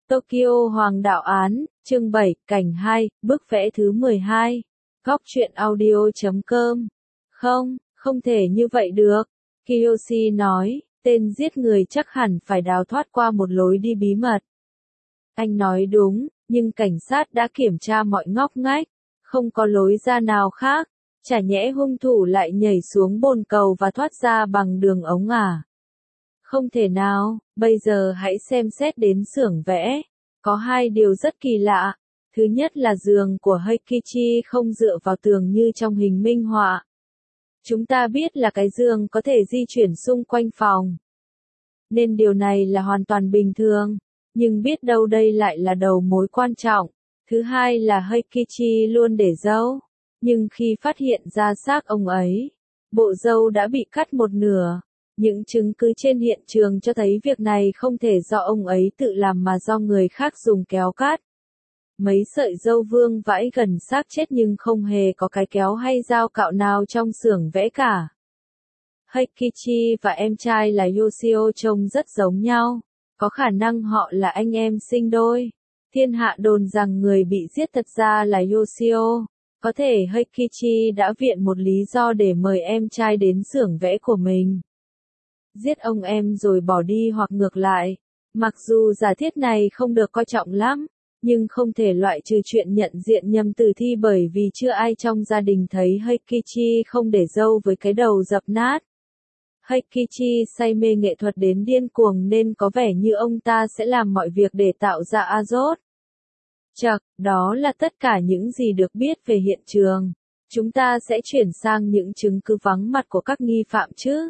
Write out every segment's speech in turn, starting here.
Tokyo Hoàng đạo án, chương 7, cảnh 2, bức vẽ thứ 12. Góc truyện audio.com. Không thể như vậy được. Kiyoshi nói, tên giết người chắc hẳn phải đào thoát qua một lối đi bí mật. Anh nói đúng, nhưng cảnh sát đã kiểm tra mọi ngóc ngách, không có lối ra nào khác. Chả nhẽ hung thủ lại nhảy xuống bồn cầu và thoát ra bằng đường ống à? Không thể nào, bây giờ hãy xem xét đến xưởng vẽ. Có hai điều rất kỳ lạ. Thứ nhất là giường của Heikichi không dựa vào tường như trong hình minh họa. Chúng ta biết là cái giường có thể di chuyển xung quanh phòng, nên điều này là hoàn toàn bình thường. Nhưng biết đâu đây lại là đầu mối quan trọng. Thứ hai là Heikichi luôn để râu. Nhưng khi phát hiện ra xác ông ấy, bộ râu đã bị cắt một nửa. Những chứng cứ trên hiện trường cho thấy việc này không thể do ông ấy tự làm mà do người khác dùng kéo cắt. Mấy sợi râu vương vãi gần xác chết nhưng không hề có cái kéo hay dao cạo nào trong xưởng vẽ cả. Heikichi và em trai là Yoshio trông rất giống nhau. Có khả năng họ là anh em sinh đôi. Thiên hạ đồn rằng người bị giết thật ra là Yoshio. Có thể Heikichi đã viện một lý do để mời em trai đến xưởng vẽ của mình. Giết ông em rồi bỏ đi hoặc ngược lại. Mặc dù giả thiết này không được coi trọng lắm, nhưng không thể loại trừ chuyện nhận diện nhầm tử thi bởi vì chưa ai trong gia đình thấy Heikichi không để râu với cái đầu dập nát. Heikichi say mê nghệ thuật đến điên cuồng nên có vẻ như ông ta sẽ làm mọi việc để tạo ra Azot. Chậc, đó là tất cả những gì được biết về hiện trường. Chúng ta sẽ chuyển sang những chứng cứ vắng mặt của các nghi phạm chứ.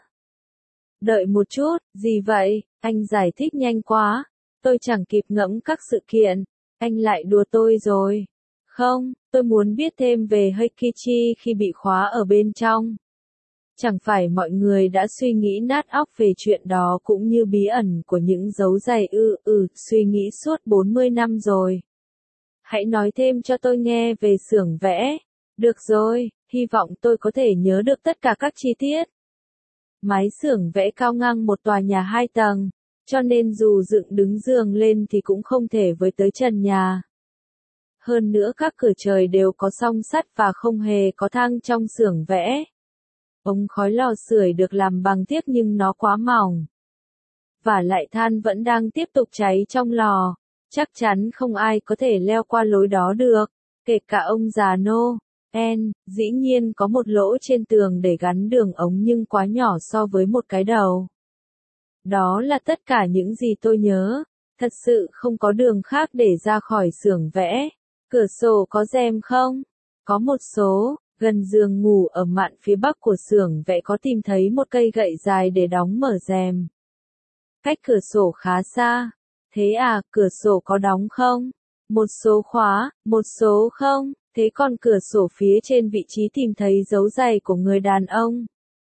Đợi một chút, gì vậy? Anh giải thích nhanh quá. Tôi chẳng kịp ngẫm các sự kiện. Anh lại đùa tôi rồi. Không, tôi muốn biết thêm về Heikichi khi bị khóa ở bên trong. Chẳng phải mọi người đã suy nghĩ nát óc về chuyện đó cũng như bí ẩn của những dấu giày suy nghĩ suốt 40 năm rồi. Hãy nói thêm cho tôi nghe về xưởng vẽ. Được rồi, hy vọng tôi có thể nhớ được tất cả các chi tiết. Mái xưởng vẽ cao ngang một tòa nhà 2 tầng, cho nên dù dựng đứng giường lên thì cũng không thể với tới trần nhà. Hơn nữa các cửa trời đều có song sắt và không hề có thang trong xưởng vẽ. Ống khói lò sưởi được làm bằng thiếc nhưng nó quá mỏng. Và lại than vẫn đang tiếp tục cháy trong lò. Chắc chắn không ai có thể leo qua lối đó được, kể cả ông già Noel. Dĩ nhiên có một lỗ trên tường để gắn đường ống nhưng quá nhỏ so với một cái đầu. Đó là tất cả những gì tôi nhớ. Thật sự không có đường khác để ra khỏi xưởng vẽ. Cửa sổ có rèm không? Có một số. Gần giường ngủ ở mạn phía bắc của xưởng vẽ có tìm thấy một cây gậy dài để đóng mở rèm. Cách cửa sổ khá xa. Thế à, cửa sổ có đóng không? Một số khóa, một số không. Thế còn cửa sổ phía trên vị trí tìm thấy dấu giày của người đàn ông.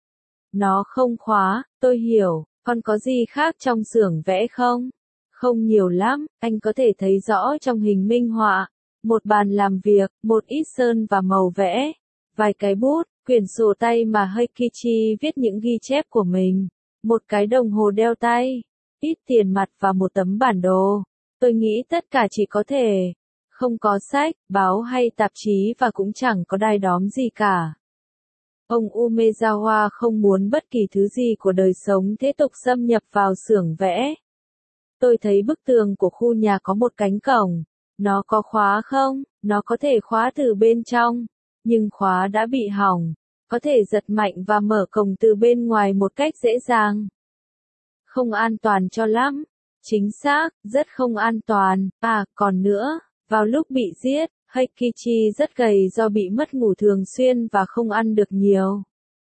Nó không khóa, tôi hiểu. Còn có gì khác trong xưởng vẽ không? Không nhiều lắm, anh có thể thấy rõ trong hình minh họa. Một bàn làm việc, một ít sơn và màu vẽ. Vài cái bút, quyển sổ tay mà Heikichi viết những ghi chép của mình. Một cái đồng hồ đeo tay. Ít tiền mặt và một tấm bản đồ. Tôi nghĩ tất cả chỉ có thể. Không có sách, báo hay tạp chí và cũng chẳng có đai đóm gì cả. Ông Umezawa không muốn bất kỳ thứ gì của đời sống thế tục xâm nhập vào xưởng vẽ. Tôi thấy bức tường của khu nhà có một cánh cổng. Nó có khóa không? Nó có thể khóa từ bên trong. Nhưng khóa đã bị hỏng. Có thể giật mạnh và mở cổng từ bên ngoài một cách dễ dàng. Không an toàn cho lắm. Chính xác, rất không an toàn. À, còn nữa, vào lúc bị giết, Heikichi rất gầy do bị mất ngủ thường xuyên và không ăn được nhiều.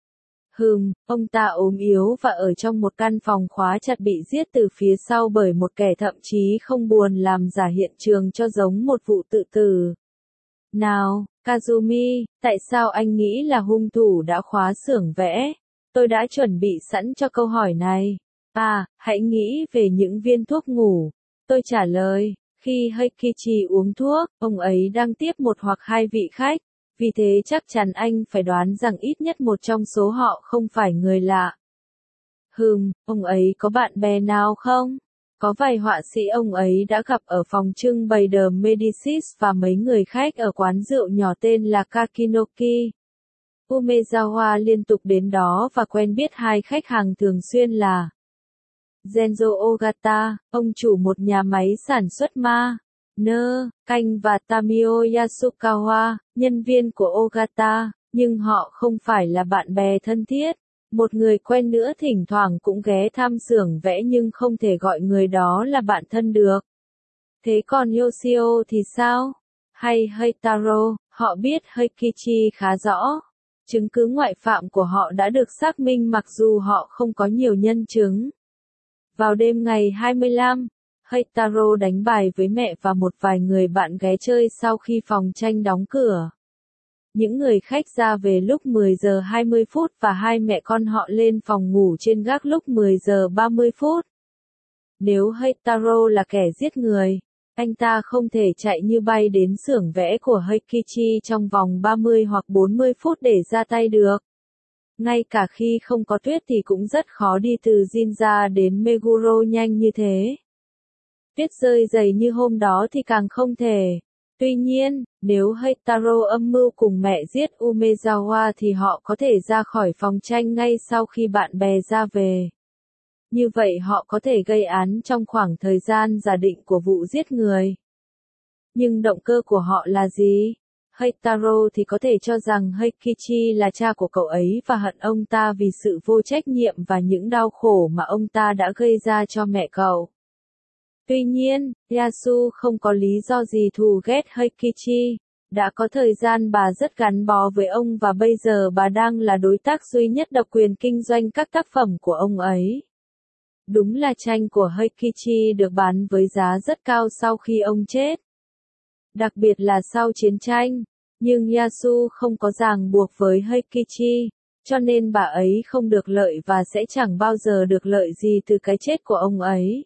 Ông ta ốm yếu và ở trong một căn phòng khóa chặt bị giết từ phía sau bởi một kẻ thậm chí không buồn làm giả hiện trường cho giống một vụ tự tử. Nào, Kazumi, tại sao anh nghĩ là hung thủ đã khóa xưởng vẽ? Tôi đã chuẩn bị sẵn cho câu hỏi này. À, hãy nghĩ về những viên thuốc ngủ. Tôi trả lời, khi Heikichi uống thuốc, ông ấy đang tiếp một hoặc hai vị khách. Vì thế chắc chắn anh phải đoán rằng ít nhất một trong số họ không phải người lạ. Ông ấy có bạn bè nào không? Có vài họa sĩ ông ấy đã gặp ở phòng trưng bày The Medicis và mấy người khách ở quán rượu nhỏ tên là Kakinoki. Umezawa liên tục đến đó và quen biết hai khách hàng thường xuyên là Genzo Ogata, ông chủ một nhà máy sản xuất canh và Tamio Yasukawa, nhân viên của Ogata, nhưng họ không phải là bạn bè thân thiết. Một người quen nữa thỉnh thoảng cũng ghé thăm xưởng vẽ nhưng không thể gọi người đó là bạn thân được. Thế còn Yoshio thì sao? Hay Heitaro, họ biết Heikichi khá rõ. Chứng cứ ngoại phạm của họ đã được xác minh mặc dù họ không có nhiều nhân chứng. Vào đêm ngày 25, Heitaro đánh bài với mẹ và một vài người bạn ghé chơi sau khi phòng tranh đóng cửa. Những người khách ra về lúc 10 giờ 20 phút và hai mẹ con họ lên phòng ngủ trên gác lúc 10 giờ 30 phút. Nếu Heitaro là kẻ giết người, anh ta không thể chạy như bay đến xưởng vẽ của Heikichi trong vòng 30 hoặc 40 phút để ra tay được. Ngay cả khi không có tuyết thì cũng rất khó đi từ Jinja đến Meguro nhanh như thế. Tuyết rơi dày như hôm đó thì càng không thể. Tuy nhiên, nếu Heitaro âm mưu cùng mẹ giết Umezawa thì họ có thể ra khỏi phòng tranh ngay sau khi bạn bè ra về. Như vậy họ có thể gây án trong khoảng thời gian giả định của vụ giết người. Nhưng động cơ của họ là gì? Heitaro thì có thể cho rằng Heikichi là cha của cậu ấy và hận ông ta vì sự vô trách nhiệm và những đau khổ mà ông ta đã gây ra cho mẹ cậu. Tuy nhiên, Yasu không có lý do gì thù ghét Heikichi. Đã có thời gian bà rất gắn bó với ông và bây giờ bà đang là đối tác duy nhất độc quyền kinh doanh các tác phẩm của ông ấy. Đúng là tranh của Heikichi được bán với giá rất cao sau khi ông chết. Đặc biệt là sau chiến tranh. Nhưng Yasu không có ràng buộc với Heikichi, cho nên bà ấy không được lợi và sẽ chẳng bao giờ được lợi gì từ cái chết của ông ấy.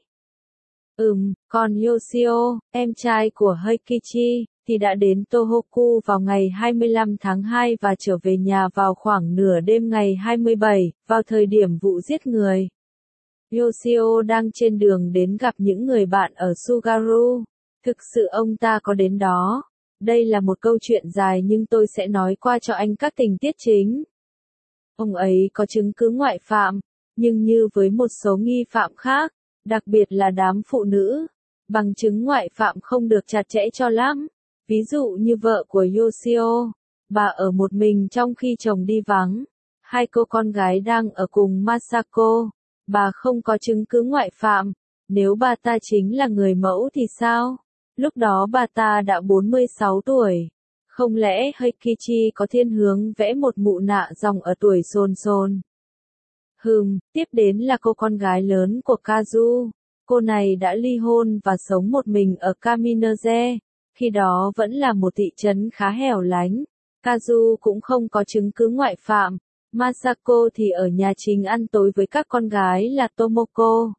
Còn Yoshio, em trai của Heikichi, thì đã đến Tohoku vào ngày 25 tháng 2 và trở về nhà vào khoảng nửa đêm ngày 27, vào thời điểm vụ giết người. Yoshio đang trên đường đến gặp những người bạn ở Sugaru. Thực sự ông ta có đến đó. Đây là một câu chuyện dài nhưng tôi sẽ nói qua cho anh các tình tiết chính. Ông ấy có chứng cứ ngoại phạm, nhưng như với một số nghi phạm khác, đặc biệt là đám phụ nữ, bằng chứng ngoại phạm không được chặt chẽ cho lắm. Ví dụ như vợ của Yoshio, bà ở một mình trong khi chồng đi vắng. Hai cô con gái đang ở cùng Masako, bà không có chứng cứ ngoại phạm. Nếu bà ta chính là người mẫu thì sao? Lúc đó bà ta đã 46 tuổi. Không lẽ Heikichi có thiên hướng vẽ một mụ nạ dòng ở tuổi xôn xôn? Tiếp đến là cô con gái lớn của Kazu. Cô này đã ly hôn và sống một mình ở Kaminose. Khi đó vẫn là một thị trấn khá hẻo lánh. Kazu cũng không có chứng cứ ngoại phạm. Masako thì ở nhà chính ăn tối với các con gái là Tomoko,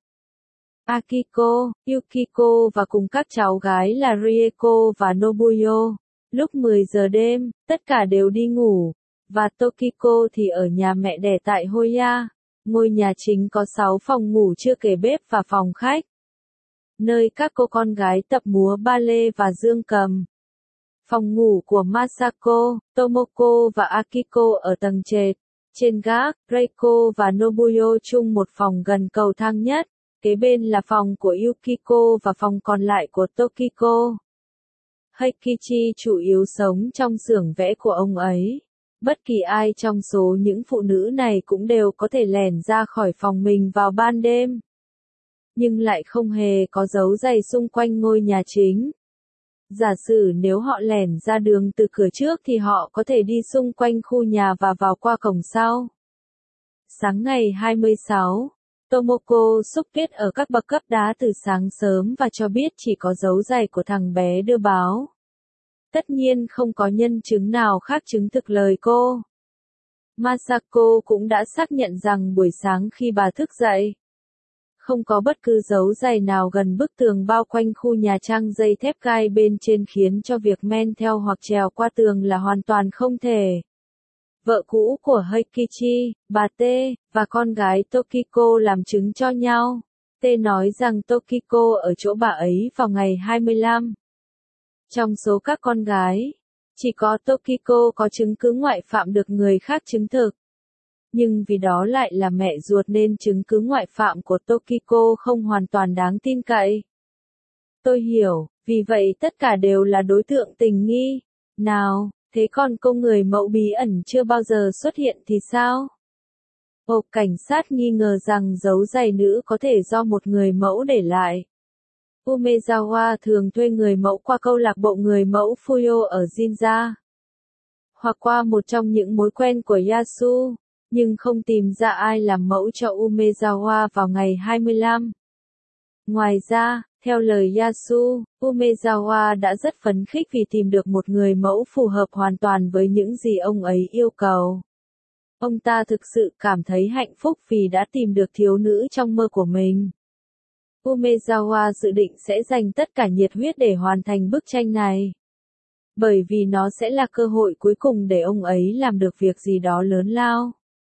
Akiko, Yukiko và cùng các cháu gái là Rieko và Nobuyo. Lúc 10 giờ đêm, tất cả đều đi ngủ, và Tokiko thì ở nhà mẹ đẻ tại Hoya. Ngôi nhà chính có 6 phòng ngủ chưa kể bếp và phòng khách, nơi các cô con gái tập múa ballet và dương cầm. Phòng ngủ của Masako, Tomoko và Akiko ở tầng trệt. Trên gác, Reiko và Nobuyo chung một phòng gần cầu thang nhất. Kế bên là phòng của Yukiko và phòng còn lại của Tokiko. Heikichi chủ yếu sống trong xưởng vẽ của ông ấy. Bất kỳ ai trong số những phụ nữ này cũng đều có thể lẻn ra khỏi phòng mình vào ban đêm. Nhưng lại không hề có dấu giày xung quanh ngôi nhà chính. Giả sử nếu họ lẻn ra đường từ cửa trước thì họ có thể đi xung quanh khu nhà và vào qua cổng sau. Sáng ngày 26, Tomoko xúc tuyết ở các bậc cấp đá từ sáng sớm và cho biết chỉ có dấu giày của thằng bé đưa báo. Tất nhiên không có nhân chứng nào khác chứng thực lời cô. Masako cũng đã xác nhận rằng buổi sáng khi bà thức dậy, không có bất cứ dấu giày nào gần bức tường bao quanh khu nhà trang dây thép gai bên trên khiến cho việc men theo hoặc trèo qua tường là hoàn toàn không thể. Vợ cũ của Heikichi, bà T, và con gái Tokiko làm chứng cho nhau. T nói rằng Tokiko ở chỗ bà ấy vào ngày 25. Trong số các con gái, chỉ có Tokiko có chứng cứ ngoại phạm được người khác chứng thực. Nhưng vì đó lại là mẹ ruột nên chứng cứ ngoại phạm của Tokiko không hoàn toàn đáng tin cậy. Tôi hiểu, vì vậy tất cả đều là đối tượng tình nghi. Nào, thế còn cô người mẫu bí ẩn chưa bao giờ xuất hiện thì sao? Cảnh sát nghi ngờ rằng dấu giày nữ có thể do một người mẫu để lại. Umezawa thường thuê người mẫu qua câu lạc bộ người mẫu Fuyo ở Jinja, hoặc qua một trong những mối quen của Yasu, nhưng không tìm ra ai làm mẫu cho Umezawa vào ngày 25. Ngoài ra, theo lời Yasu, Umezawa đã rất phấn khích vì tìm được một người mẫu phù hợp hoàn toàn với những gì ông ấy yêu cầu. Ông ta thực sự cảm thấy hạnh phúc vì đã tìm được thiếu nữ trong mơ của mình. Umezawa dự định sẽ dành tất cả nhiệt huyết để hoàn thành bức tranh này. Bởi vì nó sẽ là cơ hội cuối cùng để ông ấy làm được việc gì đó lớn lao.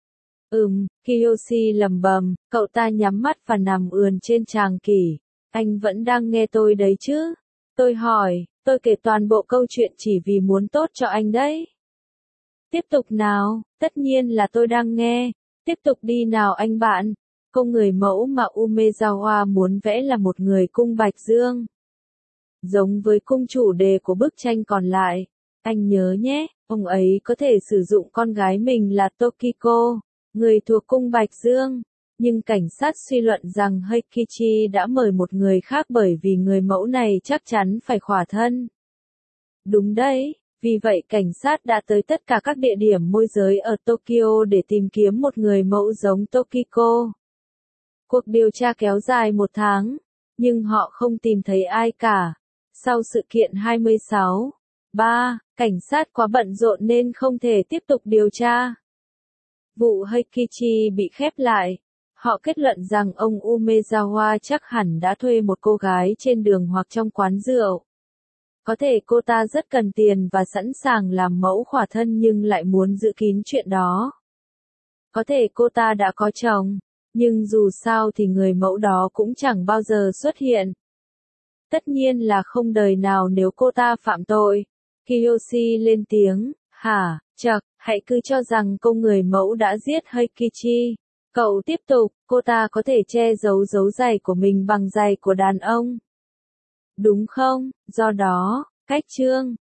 Kiyoshi lẩm bẩm, cậu ta nhắm mắt và nằm ườn trên tràng kỷ. Anh vẫn đang nghe tôi đấy chứ? Tôi hỏi, tôi kể toàn bộ câu chuyện chỉ vì muốn tốt cho anh đấy. Tiếp tục nào, tất nhiên là tôi đang nghe. Tiếp tục đi nào anh bạn. Cô người mẫu mà Umezawa muốn vẽ là một người cung bạch dương. Giống với cung chủ đề của bức tranh còn lại. Anh nhớ nhé, ông ấy có thể sử dụng con gái mình là Tokiko, người thuộc cung bạch dương. Nhưng cảnh sát suy luận rằng Heikichi đã mời một người khác bởi vì người mẫu này chắc chắn phải khỏa thân. Đúng đấy, vì vậy cảnh sát đã tới tất cả các địa điểm môi giới ở Tokyo để tìm kiếm một người mẫu giống Tokiko. Cuộc điều tra kéo dài 1 tháng, nhưng họ không tìm thấy ai cả. Sau sự kiện 26/3, cảnh sát quá bận rộn nên không thể tiếp tục điều tra. Vụ Heikichi bị khép lại. Họ kết luận rằng ông Umezawa chắc hẳn đã thuê một cô gái trên đường hoặc trong quán rượu. Có thể cô ta rất cần tiền và sẵn sàng làm mẫu khỏa thân nhưng lại muốn giữ kín chuyện đó. Có thể cô ta đã có chồng, nhưng dù sao thì người mẫu đó cũng chẳng bao giờ xuất hiện. Tất nhiên là không đời nào nếu cô ta phạm tội. Kiyoshi lên tiếng, hả, hãy cứ cho rằng cô người mẫu đã giết Heikichi. Cậu tiếp tục, cô ta có thể che giấu dấu giày của mình bằng giày của đàn ông. Đúng không? Do đó, cách chương